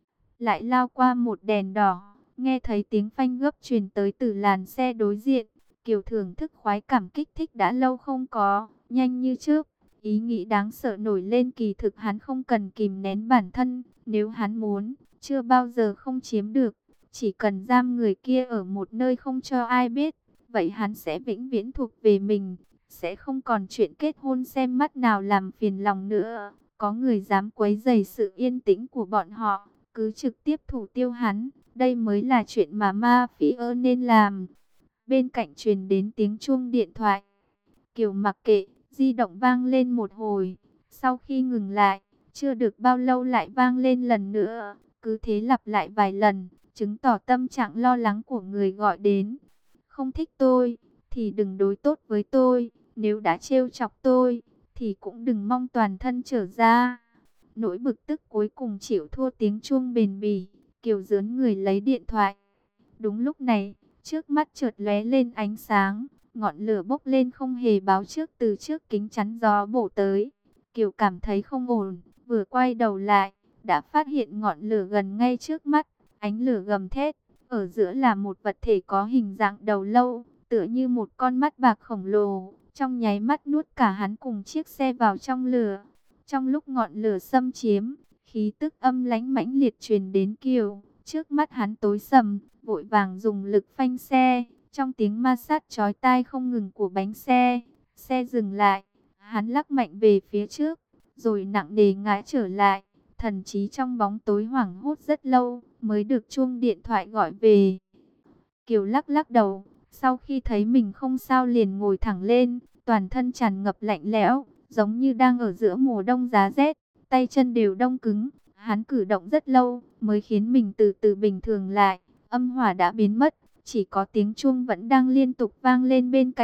Lại lao qua một đèn đỏ, nghe thấy tiếng phanh gấp truyền tới từ làn xe đối diện. Kiều thưởng thức khoái cảm kích thích đã lâu không có, nhanh như trước. Ý nghĩ đáng sợ nổi lên, kỳ thực hắn không cần kìm nén bản thân, nếu hắn muốn, chưa bao giờ không chiếm được. Chỉ cần giam người kia ở một nơi không cho ai biết, vậy hắn sẽ vĩnh viễn thuộc về mình, sẽ không còn chuyện kết hôn xem mắt nào làm phiền lòng nữa. Có người dám quấy rầy sự yên tĩnh của bọn họ, cứ trực tiếp thủ tiêu hắn, đây mới là chuyện mà ma phỉ ơ nên làm. Bên cạnh truyền đến tiếng chuông điện thoại. Kiều mặc kệ, di động vang lên một hồi, sau khi ngừng lại, chưa được bao lâu lại vang lên lần nữa, cứ thế lặp lại vài lần, chứng tỏ tâm trạng lo lắng của người gọi đến. Không thích tôi, thì đừng đối tốt với tôi, nếu đã trêu chọc tôi, thì cũng đừng mong toàn thân trở ra. Nỗi bực tức cuối cùng chịu thua tiếng chuông bền bỉ, Kiều dướn người lấy điện thoại. Đúng lúc này, trước mắt chợt lóe lên ánh sáng, ngọn lửa bốc lên không hề báo trước từ trước kính chắn gió bổ tới. Kiều cảm thấy không ổn, vừa quay đầu lại, đã phát hiện ngọn lửa gần ngay trước mắt. Ánh lửa gầm thét, ở giữa là một vật thể có hình dạng đầu lâu, tựa như một con mắt bạc khổng lồ, trong nháy mắt nuốt cả hắn cùng chiếc xe vào trong lửa. Trong lúc ngọn lửa xâm chiếm, khí tức âm lãnh mãnh liệt truyền đến Kiều, trước mắt hắn tối sầm, vội vàng dùng lực phanh xe. Trong tiếng ma sát chói tai không ngừng của bánh xe, xe dừng lại, hắn lắc mạnh về phía trước, rồi nặng nề ngã trở lại. Thần trí trong bóng tối hoảng hốt rất lâu, mới được chuông điện thoại gọi về. Kiều lắc lắc đầu, sau khi thấy mình không sao liền ngồi thẳng lên, toàn thân tràn ngập lạnh lẽo, giống như đang ở giữa mùa đông giá rét, tay chân đều đông cứng. Hắn cử động rất lâu, mới khiến mình từ từ bình thường lại, âm hỏa đã biến mất. Chỉ có tiếng chuông vẫn đang liên tục vang lên bên cạnh.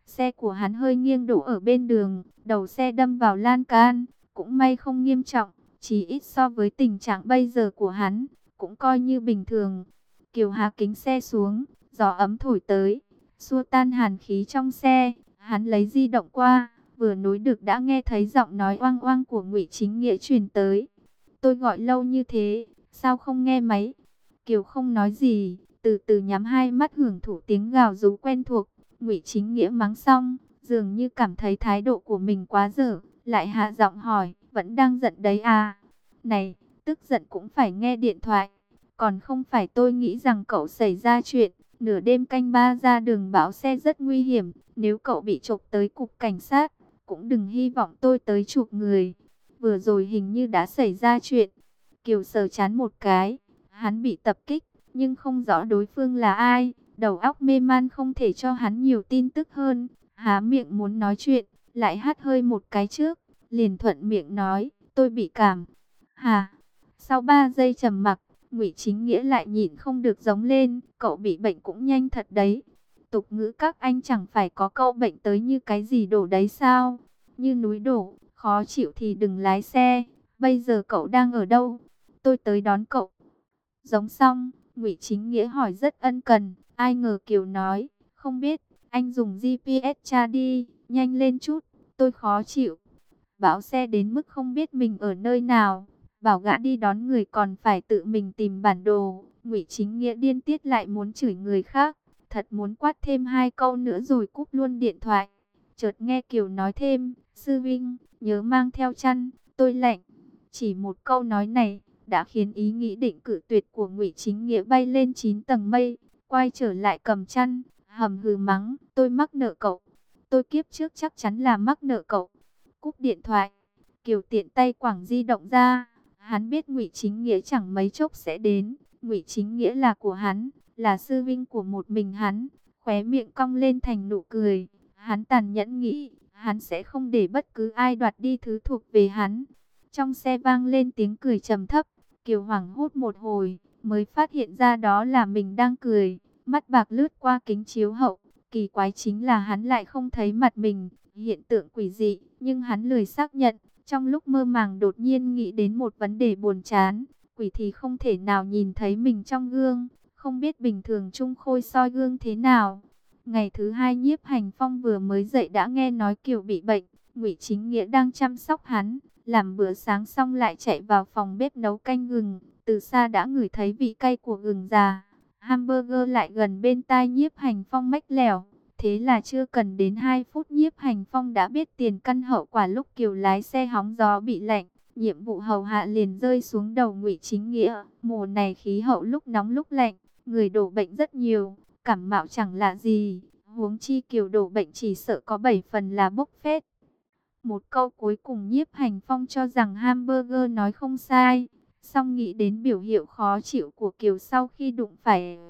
Xe của hắn hơi nghiêng đổ ở bên đường, đầu xe đâm vào lan can, cũng may không nghiêm trọng, chỉ ít so với tình trạng bây giờ của hắn, cũng coi như bình thường. Kiều hạ kính xe xuống, gió ấm thổi tới, xua tan hàn khí trong xe. Hắn lấy di động qua, vừa nối được đã nghe thấy giọng nói oang oang của Ngụy Chính Nghĩa truyền tới. Tôi gọi lâu như thế, sao không nghe máy? Kiều không nói gì, từ từ nhắm hai mắt hưởng thụ tiếng gào rú quen thuộc. Ngụy Chính Nghĩa mắng xong, dường như cảm thấy thái độ của mình quá dở, lại hạ giọng hỏi, vẫn đang giận đấy à? Này, tức giận cũng phải nghe điện thoại, còn không phải tôi nghĩ rằng cậu xảy ra chuyện, nửa đêm canh ba ra đường báo xe rất nguy hiểm, nếu cậu bị chộp tới cục cảnh sát, cũng đừng hy vọng tôi tới chụp người. Vừa rồi hình như đã xảy ra chuyện. Kiều sờ chán một cái, hắn bị tập kích, nhưng không rõ đối phương là ai. Đầu óc mê man không thể cho hắn nhiều tin tức hơn. Há miệng muốn nói chuyện, lại hắt hơi một cái trước, liền thuận miệng nói, tôi bị cảm. Hà, sau ba giây trầm mặc, Ngụy Chính Nghĩa lại nhịn không được giống lên, cậu bị bệnh cũng nhanh thật đấy. Tục ngữ các anh chẳng phải có câu bệnh tới như cái gì đổ đấy sao? Như núi đổ, khó chịu thì đừng lái xe. Bây giờ cậu đang ở đâu? Tôi tới đón cậu. Giống xong, Ngụy Chính Nghĩa hỏi rất ân cần. Ai ngờ Kiều nói, không biết, anh dùng giê pê ét tra đi, nhanh lên chút, tôi khó chịu. Báo xe đến mức không biết mình ở nơi nào, bảo gã đi đón người còn phải tự mình tìm bản đồ. Ngụy Chính Nghĩa điên tiết lại muốn chửi người khác, thật muốn quát thêm hai câu nữa rồi cúp luôn điện thoại. Chợt nghe Kiều nói thêm, sư vinh, nhớ mang theo chăn, tôi lạnh. Chỉ một câu nói này, đã khiến ý nghĩ định cử tuyệt của Ngụy Chính Nghĩa bay lên chín tầng mây. Quay trở lại cầm chăn, hầm hừ mắng, tôi mắc nợ cậu. Tôi kiếp trước chắc chắn là mắc nợ cậu. Cúp điện thoại, Kiều tiện tay quẳng di động ra. Hắn biết Ngụy Chính Nghĩa chẳng mấy chốc sẽ đến. Ngụy Chính Nghĩa là của hắn, là sư vinh của một mình hắn. Khóe miệng cong lên thành nụ cười. Hắn tàn nhẫn nghĩ, hắn sẽ không để bất cứ ai đoạt đi thứ thuộc về hắn. Trong xe vang lên tiếng cười trầm thấp. Kiều hoảng hốt một hồi, mới phát hiện ra đó là mình đang cười. Mắt bạc lướt qua kính chiếu hậu. Kỳ quái chính là hắn lại không thấy mặt mình. Hiện tượng quỷ dị, nhưng hắn lười xác nhận. Trong lúc mơ màng đột nhiên nghĩ đến một vấn đề buồn chán. Quỷ thì không thể nào nhìn thấy mình trong gương. Không biết bình thường Trung Khôi soi gương thế nào. Ngày thứ hai Nhiếp Hành Phong vừa mới dậy đã nghe nói Kiều bị bệnh. Ngụy Chính Nghĩa đang chăm sóc hắn. Làm bữa sáng xong lại chạy vào phòng bếp nấu canh gừng. Từ xa đã ngửi thấy vị cay của gừng già. Hamburger lại gần bên tai Nhiếp Hành Phong mách lèo. Thế là chưa cần đến hai phút Nhiếp Hành Phong đã biết tiền căn hậu quả lúc Kiều lái xe hóng gió bị lạnh. Nhiệm vụ hầu hạ liền rơi xuống đầu Ngụy Chính Nghĩa. Mùa này khí hậu lúc nóng lúc lạnh, người đổ bệnh rất nhiều. Cảm mạo chẳng lạ gì. Huống chi Kiều đổ bệnh chỉ sợ có bảy phần là bốc phét. Một câu cuối cùng Nhiếp Hành Phong cho rằng Hamburger nói không sai. Song nghĩ đến biểu hiện khó chịu của Kiều sau khi đụng phải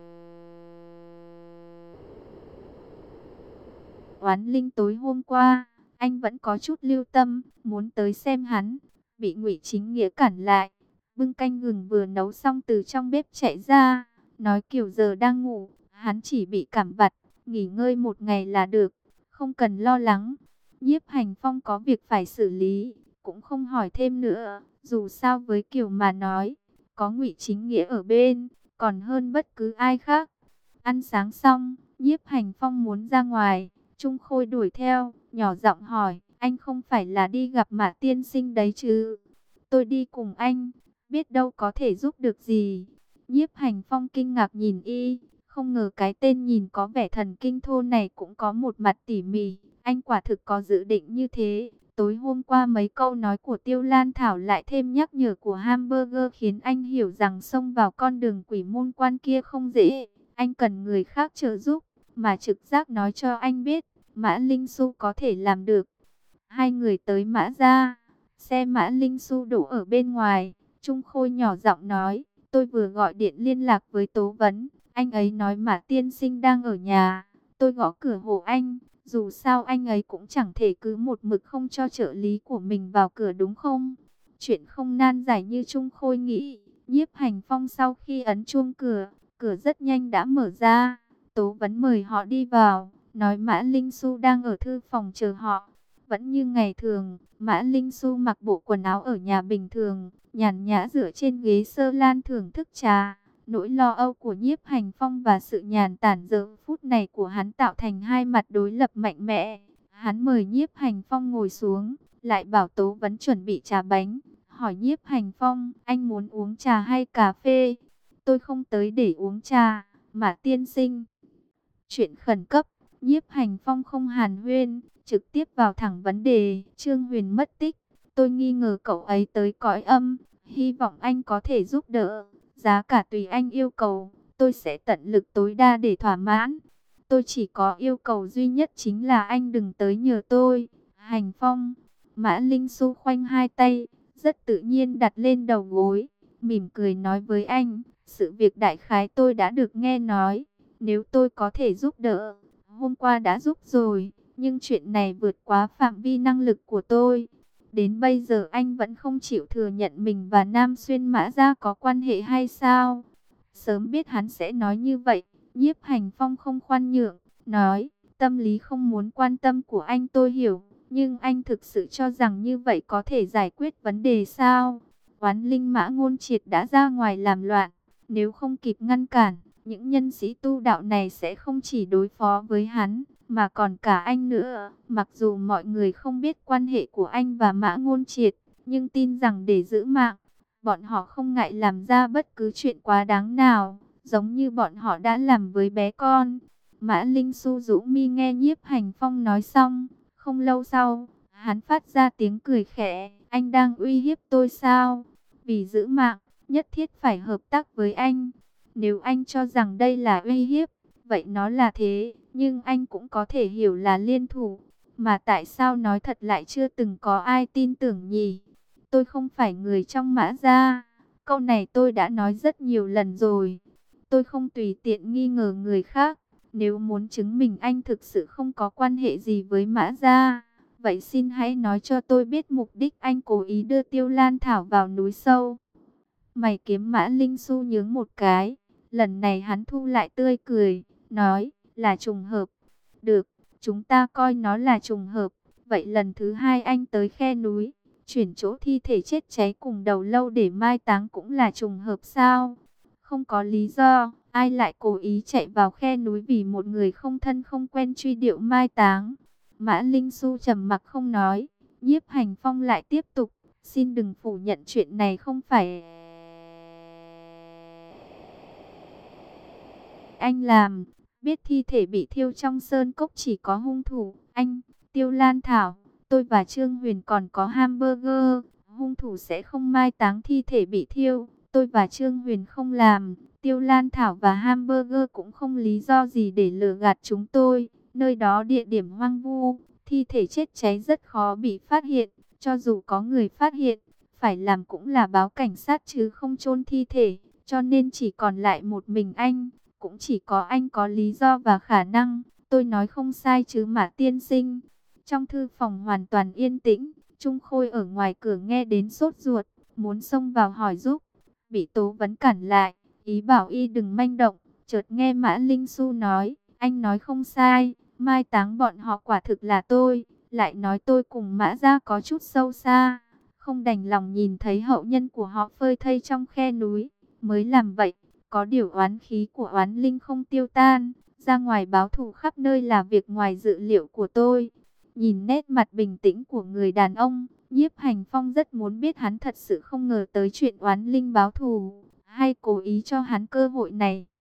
Oán Linh tối hôm qua, anh vẫn có chút lưu tâm, muốn tới xem hắn, bị Ngụy Chính Nghĩa cản lại. Bưng canh gừng vừa nấu xong từ trong bếp chạy ra, nói Kiều giờ đang ngủ, hắn chỉ bị cảm vặt, nghỉ ngơi một ngày là được, không cần lo lắng. Nhiếp Hành Phong có việc phải xử lý, cũng không hỏi thêm nữa, dù sao với Kiều mà nói, có Ngụy Chính Nghĩa ở bên, còn hơn bất cứ ai khác. Ăn sáng xong, Nhiếp Hành Phong muốn ra ngoài, Trung Khôi đuổi theo, nhỏ giọng hỏi, anh không phải là đi gặp Mã tiên sinh đấy chứ? Tôi đi cùng anh, biết đâu có thể giúp được gì. Nhiếp Hành Phong kinh ngạc nhìn y, không ngờ cái tên nhìn có vẻ thần kinh thô này cũng có một mặt tỉ mỉ. Anh quả thực có dự định như thế. Tối hôm qua mấy câu nói của Tiêu Lan Thảo lại thêm nhắc nhở của Hamburger khiến anh hiểu rằng xông vào con đường quỷ môn quan kia không dễ. Anh cần người khác trợ giúp, mà trực giác nói cho anh biết, Mã Linh Xu có thể làm được. Hai người tới Mã gia, xe Mã Linh Xu đổ ở bên ngoài. Trung Khôi nhỏ giọng nói, tôi vừa gọi điện liên lạc với Tố Vấn, anh ấy nói Mã tiên sinh đang ở nhà. Tôi gõ cửa hộ anh, dù sao anh ấy cũng chẳng thể cứ một mực không cho trợ lý của mình vào cửa đúng không? Chuyện không nan giải như Trung Khôi nghĩ. Nhiếp Hành Phong sau khi ấn chuông cửa, cửa rất nhanh đã mở ra. Tố Vấn mời họ đi vào, nói Mã Linh Xu đang ở thư phòng chờ họ. Vẫn như ngày thường, Mã Linh Xu mặc bộ quần áo ở nhà bình thường, nhàn nhã dựa trên ghế sơ lan thưởng thức trà. Nỗi lo âu của Nhiếp Hành Phong và sự nhàn tản giờ phút này của hắn tạo thành hai mặt đối lập mạnh mẽ. Hắn mời Nhiếp Hành Phong ngồi xuống, lại bảo Tố Vấn chuẩn bị trà bánh. Hỏi Nhiếp Hành Phong, anh muốn uống trà hay cà phê? Tôi không tới để uống trà, mà tiên sinh. Chuyện khẩn cấp, Nhiếp Hành Phong không hàn huyên, trực tiếp vào thẳng vấn đề. Trương Huyền mất tích, tôi nghi ngờ cậu ấy tới cõi âm, hy vọng anh có thể giúp đỡ. Giá cả tùy anh yêu cầu, tôi sẽ tận lực tối đa để thỏa mãn. Tôi chỉ có yêu cầu duy nhất chính là anh đừng tới nhờ tôi. Hành Phong, Mã Linh Xu khoanh hai tay, rất tự nhiên đặt lên đầu gối, mỉm cười nói với anh, sự việc đại khái tôi đã được nghe nói. Nếu tôi có thể giúp đỡ, hôm qua đã giúp rồi, nhưng chuyện này vượt quá phạm vi năng lực của tôi. Đến bây giờ anh vẫn không chịu thừa nhận mình và Nam Xuyên Mã Gia có quan hệ hay sao? Sớm biết hắn sẽ nói như vậy, Nhiếp Hành Phong không khoan nhượng, nói, tâm lý không muốn quan tâm của anh tôi hiểu, nhưng anh thực sự cho rằng như vậy có thể giải quyết vấn đề sao? Oán linh Mã Ngôn Triệt đã ra ngoài làm loạn, nếu không kịp ngăn cản, những nhân sĩ tu đạo này sẽ không chỉ đối phó với hắn, mà còn cả anh nữa. Mặc dù mọi người không biết quan hệ của anh và Mã Ngôn Triệt, nhưng tin rằng để giữ mạng, bọn họ không ngại làm ra bất cứ chuyện quá đáng nào, giống như bọn họ đã làm với bé con. Mã Linh Xu rũ mi nghe Nhiếp Hành Phong nói xong, không lâu sau, hắn phát ra tiếng cười khẽ, anh đang uy hiếp tôi sao? Vì giữ mạng, nhất thiết phải hợp tác với anh. Nếu anh cho rằng đây là uy hiếp, vậy nó là thế, nhưng anh cũng có thể hiểu là liên thủ. Mà tại sao nói thật lại chưa từng có ai tin tưởng nhỉ? Tôi không phải người trong Mã Gia. Câu này tôi đã nói rất nhiều lần rồi. Tôi không tùy tiện nghi ngờ người khác. Nếu muốn chứng minh anh thực sự không có quan hệ gì với Mã Gia, vậy xin hãy nói cho tôi biết mục đích anh cố ý đưa Tiêu Lan Thảo vào núi sâu. Mày kiếm Mã Linh Xu nhướng một cái. Lần này hắn thu lại tươi cười, nói là trùng hợp. Được, chúng ta coi nó là trùng hợp. Vậy lần thứ hai anh tới khe núi, chuyển chỗ thi thể chết cháy cùng đầu lâu để mai táng cũng là trùng hợp sao? Không có lý do, ai lại cố ý chạy vào khe núi vì một người không thân không quen truy điệu mai táng? Mã Linh Xu trầm mặc không nói. Nhiếp Hành Phong lại tiếp tục, xin đừng phủ nhận chuyện này không phải anh làm. Biết thi thể bị thiêu trong sơn cốc chỉ có hung thủ anh, Tiêu Lan Thảo, tôi và Trương Huyền còn có Hamburger. Hung thủ sẽ không mai táng thi thể bị thiêu. Tôi và Trương Huyền không làm. Tiêu Lan Thảo và Hamburger cũng không lý do gì để lừa gạt chúng tôi. Nơi đó địa điểm hoang vu, thi thể chết cháy rất khó bị phát hiện. Cho dù có người phát hiện, phải làm cũng là báo cảnh sát chứ không chôn thi thể. Cho nên chỉ còn lại một mình anh. Cũng chỉ có anh có lý do và khả năng. Tôi nói không sai chứ mà tiên sinh. Trong thư phòng hoàn toàn yên tĩnh, Trung Khôi ở ngoài cửa nghe đến sốt ruột, muốn xông vào hỏi giúp, bị Tố Vấn cản lại, ý bảo y đừng manh động. Chợt nghe Mã Linh Xu nói, anh nói không sai, mai táng bọn họ quả thực là tôi, lại nói tôi cùng Mã Gia có chút sâu xa, không đành lòng nhìn thấy hậu nhân của họ phơi thây trong khe núi, mới làm vậy. Có điều oán khí của oán linh không tiêu tan, ra ngoài báo thù khắp nơi là việc ngoài dự liệu của tôi. Nhìn nét mặt bình tĩnh của người đàn ông, Nhiếp Hành Phong rất muốn biết hắn thật sự không ngờ tới chuyện oán linh báo thù, hay cố ý cho hắn cơ hội này.